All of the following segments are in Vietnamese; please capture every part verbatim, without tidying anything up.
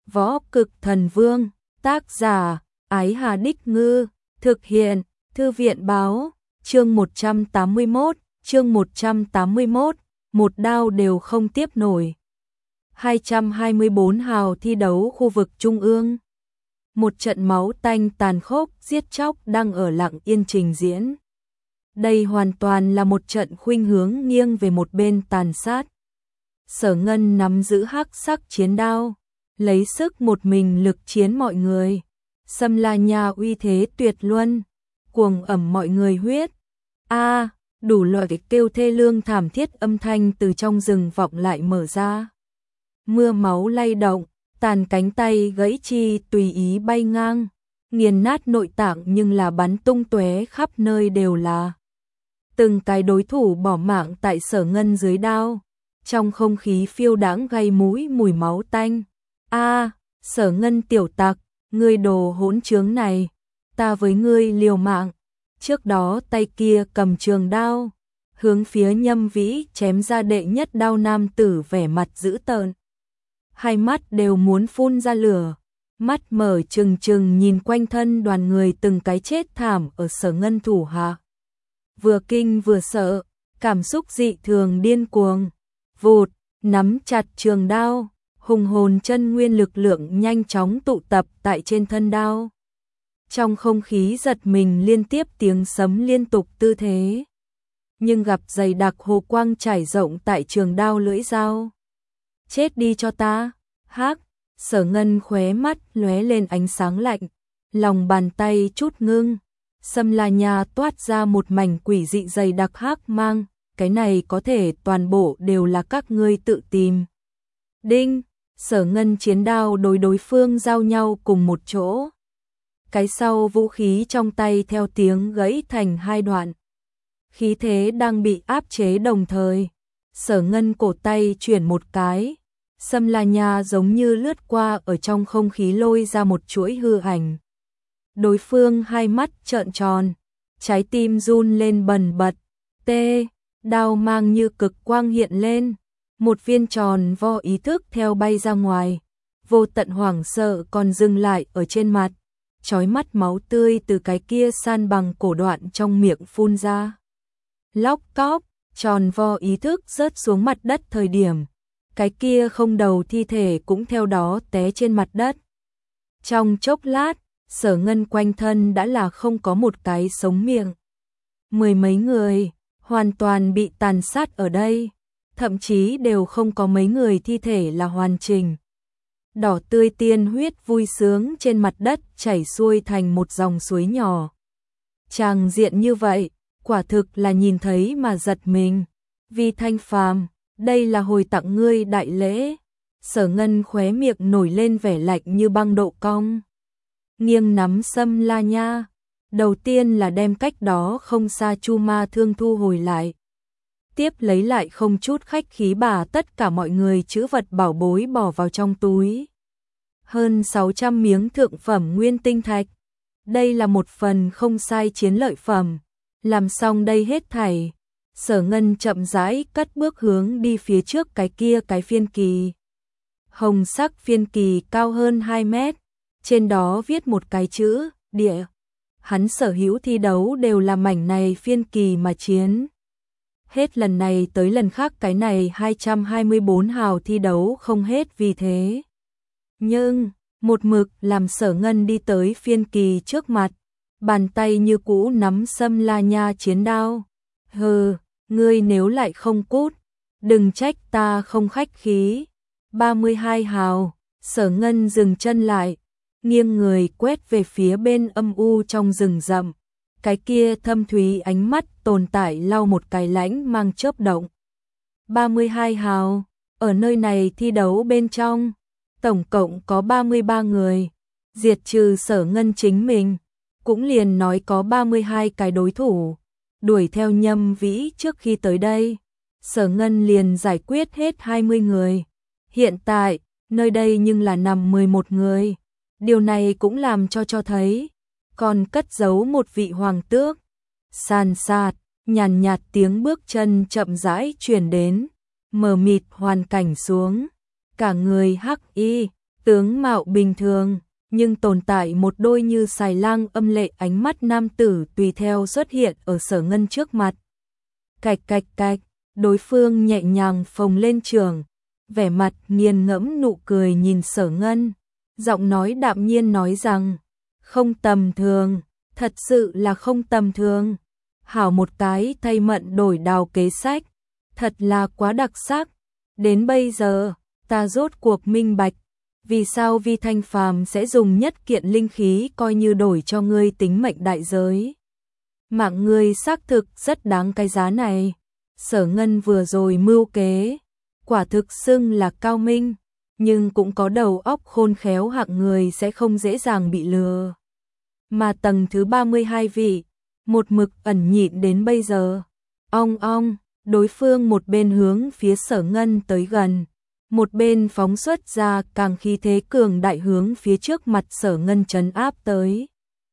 Võ Cực Thần Vương, tác giả, Ái Hà Đích Ngư, thực hiện, Thư viện Báo, chương một trăm tám mươi mốt, chương một trăm tám mươi mốt, một đao đều không tiếp nổi. hai trăm hai mươi bốn hào thi đấu khu vực Trung ương. Một trận máu tanh tàn khốc, giết chóc đang ở lặng yên trình diễn. Đây hoàn toàn là một trận khuynh hướng nghiêng về một bên tàn sát. Sở Ngân nắm giữ hắc sắc chiến đao, lấy sức một mình lực chiến mọi người. Sâm La Nha uy thế tuyệt luân, cuồng ẩm mọi người huyết. A, đủ loại kêu thê lương thảm thiết âm thanh từ trong rừng vọng lại mở ra. Mưa máu lay động, tàn cánh tay gãy chi tùy ý bay ngang, nghiền nát nội tạng nhưng là bắn tung tóe khắp nơi đều là. Từng cái đối thủ bỏ mạng tại Sở Ngân dưới đao, trong không khí phiêu đãng gây mũi mùi máu tanh. A, Sở Ngân tiểu tặc, ngươi đồ hỗn trướng này, ta với ngươi liều mạng. Trước đó tay kia cầm trường đao, hướng phía Nhâm Vĩ chém ra đệ nhất đao. Nam tử vẻ mặt dữ tợn, hai mắt đều muốn phun ra lửa, mắt mở trừng trừng nhìn quanh thân đoàn người từng cái chết thảm ở Sở Ngân thủ hạ. Vừa kinh vừa sợ, cảm xúc dị thường điên cuồng, vụt, nắm chặt trường đao, hùng hồn chân nguyên lực lượng nhanh chóng tụ tập tại trên thân đao. Trong không khí giật mình liên tiếp tiếng sấm liên tục tư thế, nhưng gặp dày đặc hồ quang trải rộng tại trường đao lưỡi dao. Chết đi cho ta, hắc, Sở Ngân khóe mắt lóe lên ánh sáng lạnh, lòng bàn tay chút ngưng, Sâm La Nha toát ra một mảnh quỷ dị dày đặc hắc mang, cái này có thể toàn bộ đều là các ngươi tự tìm. Đinh, Sở Ngân chiến đao đối đối phương giao nhau cùng một chỗ. Cái sau vũ khí trong tay theo tiếng gãy thành hai đoạn. Khí thế đang bị áp chế đồng thời. Sở Ngân cổ tay chuyển một cái. Sâm La Nha giống như lướt qua ở trong không khí lôi ra một chuỗi hư ảnh. Đối phương hai mắt trợn tròn, trái tim run lên bần bật. Tê, đao mang như cực quang hiện lên. Một viên tròn vo ý thức theo bay ra ngoài. Vô tận hoảng sợ còn dừng lại ở trên mặt. Chói mắt máu tươi từ cái kia san bằng cổ đoạn trong miệng phun ra. Lóc cóc, tròn vo ý thức rớt xuống mặt đất thời điểm. Cái kia không đầu thi thể cũng theo đó té trên mặt đất. Trong chốc lát, Sở Ngân quanh thân đã là không có một cái sống miệng. Mười mấy người, hoàn toàn bị tàn sát ở đây. Thậm chí đều không có mấy người thi thể là hoàn chỉnh. Đỏ tươi tiên huyết vui sướng trên mặt đất chảy xuôi thành một dòng suối nhỏ. Tràng diện như vậy, quả thực là nhìn thấy mà giật mình. Vi Thanh Phàm, đây là hồi tặng ngươi đại lễ. Sở Ngân khóe miệng nổi lên vẻ lạnh như băng độ cong. Nghiêng nắm Sâm La Nha, đầu tiên là đem cách đó không xa Chu Ma Thương thu hồi lại. Tiếp lấy lại không chút khách khí bà tất cả mọi người trữ vật bảo bối bỏ vào trong túi. Hơn sáu trăm miếng thượng phẩm nguyên tinh thạch. Đây là một phần không sai chiến lợi phẩm. Làm xong đây hết thảy, Sở Ngân chậm rãi cất bước hướng đi phía trước cái kia cái phiên kỳ. Hồng sắc phiên kỳ cao hơn hai mét, trên đó viết một cái chữ, địa. Hắn sở hữu thi đấu đều là mảnh này phiên kỳ mà chiến. Hết lần này tới lần khác cái này hai trăm hai mươi bốn hào thi đấu không hết vì thế. Nhưng, một mực làm Sở Ngân đi tới phiên kỳ trước mặt, bàn tay như cũ nắm Sâm La Nha chiến đao. Hừ, ngươi nếu lại không cút, đừng trách ta không khách khí. ba mươi hai hào, Sở Ngân dừng chân lại, nghiêng người quét về phía bên âm u trong rừng rậm. Cái kia thâm thúy ánh mắt tồn tại lau một cái lãnh mang chớp động. ba mươi hai hào, ở nơi này thi đấu bên trong, tổng cộng có ba mươi ba người, diệt trừ Sở Ngân chính mình, cũng liền nói có ba mươi hai cái đối thủ, đuổi theo Nhâm Vĩ trước khi tới đây. Sở Ngân liền giải quyết hết hai mươi người, hiện tại, nơi đây nhưng là nằm mười một người, điều này cũng làm cho cho thấy, còn cất giấu một vị hoàng tước. Sàn sạt, nhàn nhạt tiếng bước chân chậm rãi truyền đến, mờ mịt hoàn cảnh xuống, cả người hắc y, Tướng mạo bình thường, nhưng tồn tại một đôi như xài lang âm lệ ánh mắt nam tử tùy theo xuất hiện ở Sở Ngân trước mặt. Cạch cạch cạch, đối phương nhẹ nhàng phồng lên trường, vẻ mặt nghiền ngẫm nụ cười nhìn Sở Ngân, giọng nói đạm nhiên nói rằng, không tầm thường, thật sự là không tầm thường. Hảo một cái thay mận đổi đào kế sách, thật là quá đặc sắc. Đến bây giờ, ta rốt cuộc minh bạch, vì sao Vi Thanh Phàm sẽ dùng nhất kiện linh khí coi như đổi cho ngươi tính mệnh đại giới. Mạng ngươi xác thực rất đáng cái giá này. Sở Ngân vừa rồi mưu kế, quả thực xưng là cao minh, nhưng cũng có đầu óc khôn khéo hạng người sẽ không dễ dàng bị lừa. Mà tầng thứ ba mươi hai vị, một mực ẩn nhịn đến bây giờ. Ong ong, đối phương một bên hướng phía Sở Ngân tới gần, một bên phóng xuất ra càng khí thế cường đại hướng phía trước mặt Sở Ngân trấn áp tới.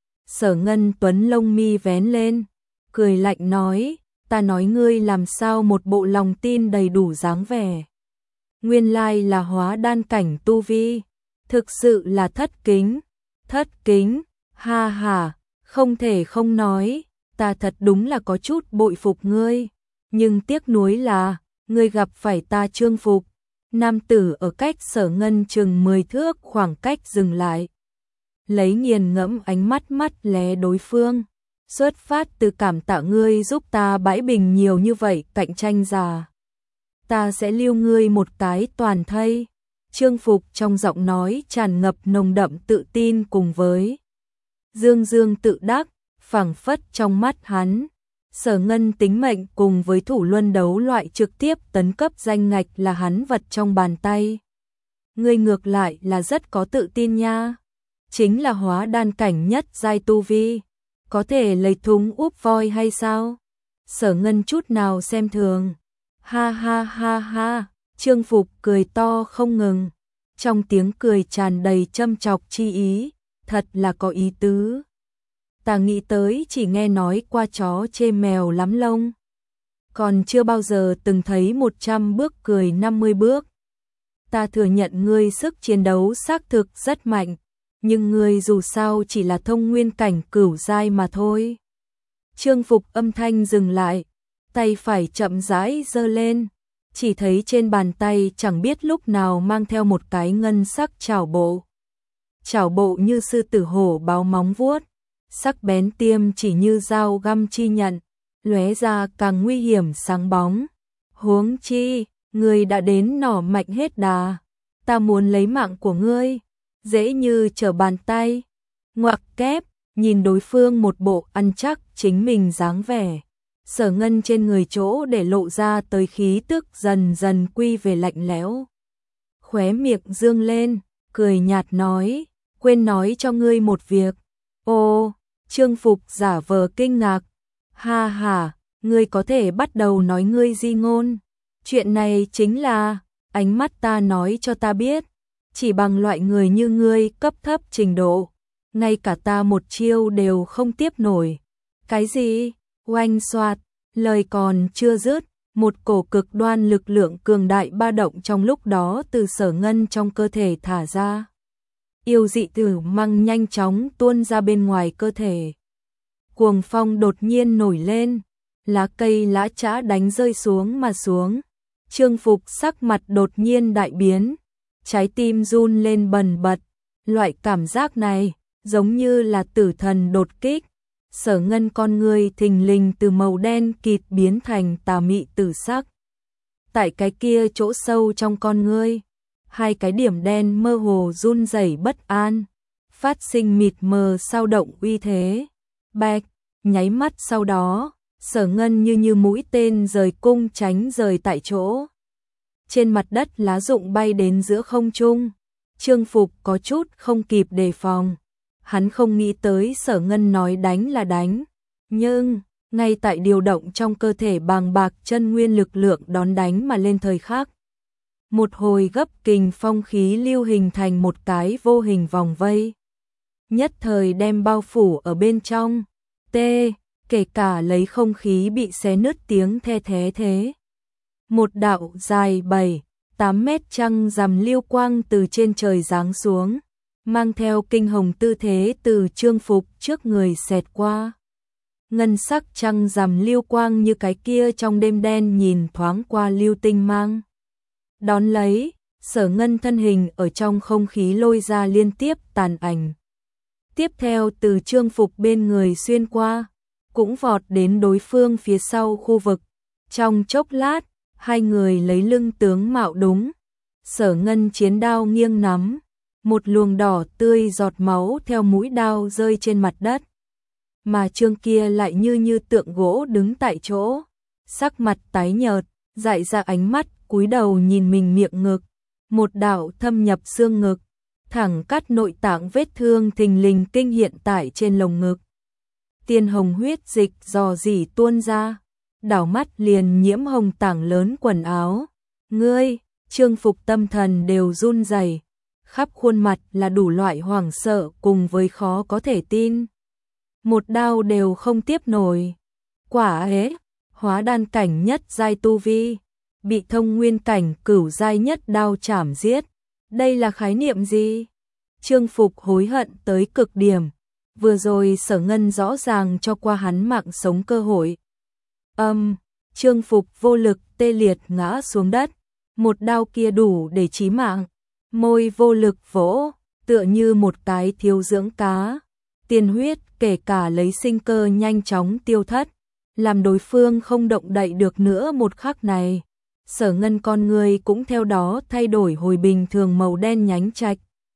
Sở Ngân tuấn lông mi vén lên, cười lạnh nói, ta nói ngươi làm sao một bộ lòng tin đầy đủ dáng vẻ. Nguyên lai là hóa đan cảnh tu vi, thực sự là thất kính, thất kính, ha ha, không thể không nói, ta thật đúng là có chút bội phục ngươi, nhưng tiếc nuối là, ngươi gặp phải ta Trương Phục. Nam tử ở cách Sở Ngân chừng mười thước khoảng cách dừng lại, lấy nghiền ngẫm ánh mắt mắt lé đối phương, xuất phát từ cảm tạ ngươi giúp ta bãi bình nhiều như vậy cạnh tranh già. Ta sẽ lưu ngươi một cái toàn thây. Trương Phục trong giọng nói tràn ngập nồng đậm tự tin cùng với dương dương tự đắc, phảng phất trong mắt hắn. Sở Ngân tính mệnh cùng với thủ luân đấu loại trực tiếp tấn cấp danh ngạch là hắn vật trong bàn tay. Ngươi ngược lại là rất có tự tin nha. Chính là hóa đan cảnh nhất giai tu vi, có thể lấy thúng úp voi hay sao? Sở Ngân chút nào xem thường. Ha ha ha ha, Trương Phục cười to không ngừng, trong tiếng cười tràn đầy châm chọc chi ý, thật là có ý tứ. Ta nghĩ tới chỉ nghe nói qua chó chê mèo lắm lông, còn chưa bao giờ từng thấy một trăm bước cười năm mươi bước. Ta thừa nhận ngươi sức chiến đấu xác thực rất mạnh, nhưng ngươi dù sao chỉ là thông nguyên cảnh cửu giai mà thôi. Trương Phục âm thanh dừng lại, tay phải chậm rãi giơ lên, chỉ thấy trên bàn tay chẳng biết lúc nào mang theo một cái ngân sắc chảo bộ. Chảo bộ như sư tử hổ báo móng vuốt, sắc bén tiêm chỉ như dao găm chi nhận, lóe ra càng nguy hiểm sáng bóng. Huống chi, ngươi đã đến nỏ mạnh hết đà, ta muốn lấy mạng của ngươi, dễ như trở bàn tay. Ngoặc kép, nhìn đối phương một bộ ăn chắc chính mình dáng vẻ, Sở Ngân trên người chỗ để lộ ra tới khí tức dần dần quy về lạnh lẽo. Khóe miệng dương lên, cười nhạt nói, quên nói cho ngươi một việc. Ô, Trương Phục giả vờ kinh ngạc, ha ha, ngươi có thể bắt đầu nói ngươi di ngôn. Chuyện này chính là, ánh mắt ta nói cho ta biết, chỉ bằng loại người như ngươi cấp thấp trình độ, ngay cả ta một chiêu đều không tiếp nổi. Cái gì? Oanh xoạt, lời còn chưa dứt, một cổ cực đoan lực lượng cường đại ba động trong lúc đó từ Sở Ngân trong cơ thể thả ra. Yêu dị tử măng nhanh chóng tuôn ra bên ngoài cơ thể. Cuồng phong đột nhiên nổi lên, lá cây lá chã đánh rơi xuống mà xuống. Trương Phục sắc mặt đột nhiên đại biến, trái tim run lên bần bật, loại cảm giác này giống như là tử thần đột kích. Sở Ngân con người thình lình từ màu đen kịt biến thành tà mị tử sắc. Tại cái kia chỗ sâu trong con ngươi, hai cái điểm đen mơ hồ run rẩy bất an, phát sinh mịt mờ sao động uy thế. Bạch, nháy mắt sau đó, Sở Ngân như như mũi tên rời cung tránh rời tại chỗ. Trên mặt đất lá rụng bay đến giữa không trung. Trương Phục có chút không kịp đề phòng. Hắn không nghĩ tới Sở Ngân nói đánh là đánh, nhưng ngay tại điều động trong cơ thể bàng bạc chân nguyên lực lượng đón đánh mà lên thời khắc, một hồi gấp kình phong khí lưu hình thành một cái vô hình vòng vây, nhất thời đem bao phủ ở bên trong. Tê, kể cả lấy không khí bị xé nứt tiếng the thế thế. Một đạo dài bảy, tám mét trăng rằm lưu quang từ trên trời giáng xuống, mang theo kinh hồng tư thế từ chương phục trước người xẹt qua. Ngân sắc trăng rằm lưu quang như cái kia trong đêm đen nhìn thoáng qua lưu tinh mang. Đón lấy, Sở Ngân thân hình ở trong không khí lôi ra liên tiếp tàn ảnh. Tiếp theo từ chương phục bên người xuyên qua, cũng vọt đến đối phương phía sau khu vực. Trong chốc lát, hai người lấy lưng tướng mạo đúng. Sở Ngân chiến đao nghiêng nắm, một luồng đỏ tươi giọt máu theo mũi đao rơi trên mặt đất. Mà Trương kia lại như như tượng gỗ đứng tại chỗ, sắc mặt tái nhợt, dại ra ánh mắt, cúi đầu nhìn mình miệng ngực, một đạo thâm nhập xương ngực, thẳng cắt nội tạng, vết thương thình lình kinh hiện tại trên lồng ngực. Tiên hồng huyết dịch dò dỉ tuôn ra, đảo mắt liền nhiễm hồng tảng lớn quần áo. Ngươi, Trương Phục tâm thần đều run rẩy, khắp khuôn mặt là đủ loại hoảng sợ cùng với khó có thể tin. Một đao đều không tiếp nổi. Quả ế, hóa đan cảnh nhất giai tu vi, bị thông nguyên cảnh cửu giai nhất đao chảm giết. Đây là khái niệm gì? Trương Phục hối hận tới cực điểm. Vừa rồi Sở Ngân rõ ràng cho qua hắn mạng sống cơ hội. Âm, Trương Phục vô lực tê liệt ngã xuống đất. Một đao kia đủ để chí mạng. Môi vô lực vỗ, tựa như một cái thiếu dưỡng cá. Tiên huyết kể cả lấy sinh cơ nhanh chóng tiêu thất, làm đối phương không động đậy được nữa một khắc này. Sở Ngân con người cũng theo đó thay đổi hồi bình thường màu đen nhánh trạch.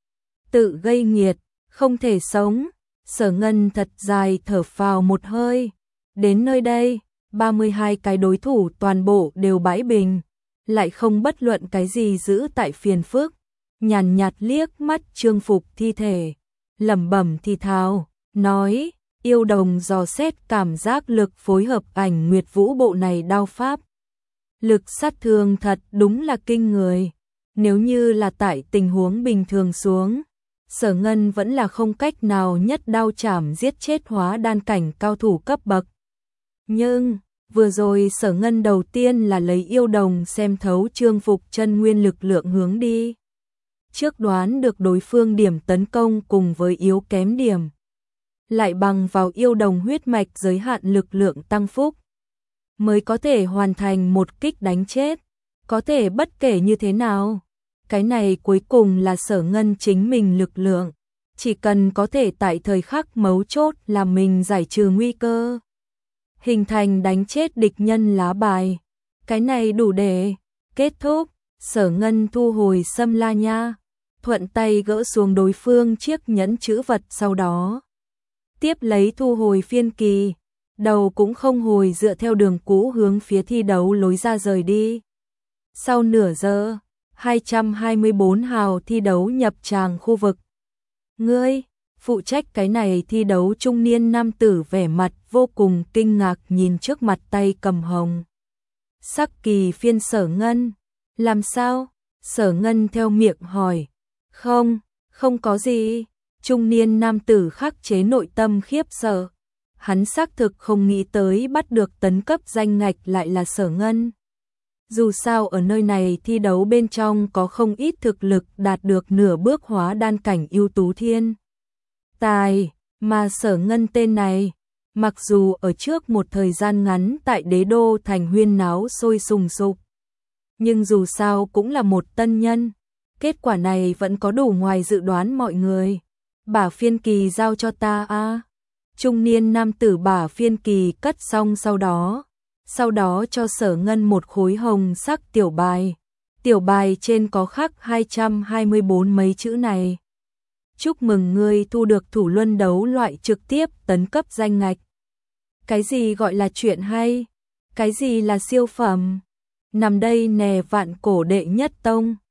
Tự gây nghiệt, không thể sống. Sở Ngân thật dài thở phào một hơi. Đến nơi đây, ba mươi hai cái đối thủ toàn bộ đều bãi bình, lại không bất luận cái gì giữ tại phiền phức. Nhàn nhạt liếc mắt Trương Phục thi thể, lẩm bẩm thì thào, nói, yêu đồng dò xét cảm giác lực phối hợp ảnh Nguyệt Vũ bộ này đao pháp. Lực sát thương thật đúng là kinh người. Nếu như là tại tình huống bình thường xuống, Sở Ngân vẫn là không cách nào nhất đao chảm giết chết hóa đan cảnh cao thủ cấp bậc. Nhưng, vừa rồi Sở Ngân đầu tiên là lấy yêu đồng xem thấu Trương Phục chân nguyên lực lượng hướng đi. Trước đoán được đối phương điểm tấn công cùng với yếu kém điểm, lại bằng vào yêu đồng huyết mạch giới hạn lực lượng tăng phúc, mới có thể hoàn thành một kích đánh chết. Có thể bất kể như thế nào, cái này cuối cùng là Sở Ngân chính mình lực lượng, chỉ cần có thể tại thời khắc mấu chốt làm mình giải trừ nguy cơ, hình thành đánh chết địch nhân lá bài, cái này đủ để kết thúc. Sở Ngân thu hồi Sâm La Nha, thuận tay gỡ xuống đối phương chiếc nhẫn chữ vật, sau đó tiếp lấy thu hồi phiên kỳ, đầu cũng không hồi dựa theo đường cũ hướng phía thi đấu lối ra rời đi. Sau nửa giờ, hai trăm hai mươi bốn hào thi đấu nhập tràng khu vực. Ngươi, phụ trách cái này thi đấu trung niên nam tử vẻ mặt vô cùng kinh ngạc nhìn trước mặt tay cầm hồng sắc kỳ phiên Sở Ngân. Làm sao? Sở Ngân theo miệng hỏi. Không, không có gì. Trung niên nam tử khắc chế nội tâm khiếp sợ. Hắn xác thực không nghĩ tới bắt được tấn cấp danh ngạch lại là Sở Ngân. Dù sao ở nơi này thi đấu bên trong có không ít thực lực đạt được nửa bước hóa đan cảnh ưu tú thiên tài, mà Sở Ngân tên này, mặc dù ở trước một thời gian ngắn tại đế đô thành huyên náo sôi sùng sục, nhưng dù sao cũng là một tân nhân. Kết quả này vẫn có đủ ngoài dự đoán mọi người. Bả phiên kỳ giao cho ta a. À. Trung niên nam tử bả phiên kỳ cất xong sau đó, sau đó cho Sở Ngân một khối hồng sắc tiểu bài. Tiểu bài trên có khắc hai trăm hai mươi bốn mấy chữ này. Chúc mừng ngươi thu được thủ luân đấu loại trực tiếp tấn cấp danh ngạch. Cái gì gọi là chuyện hay? Cái gì là siêu phẩm? Nằm đây nè vạn cổ đệ nhất tông.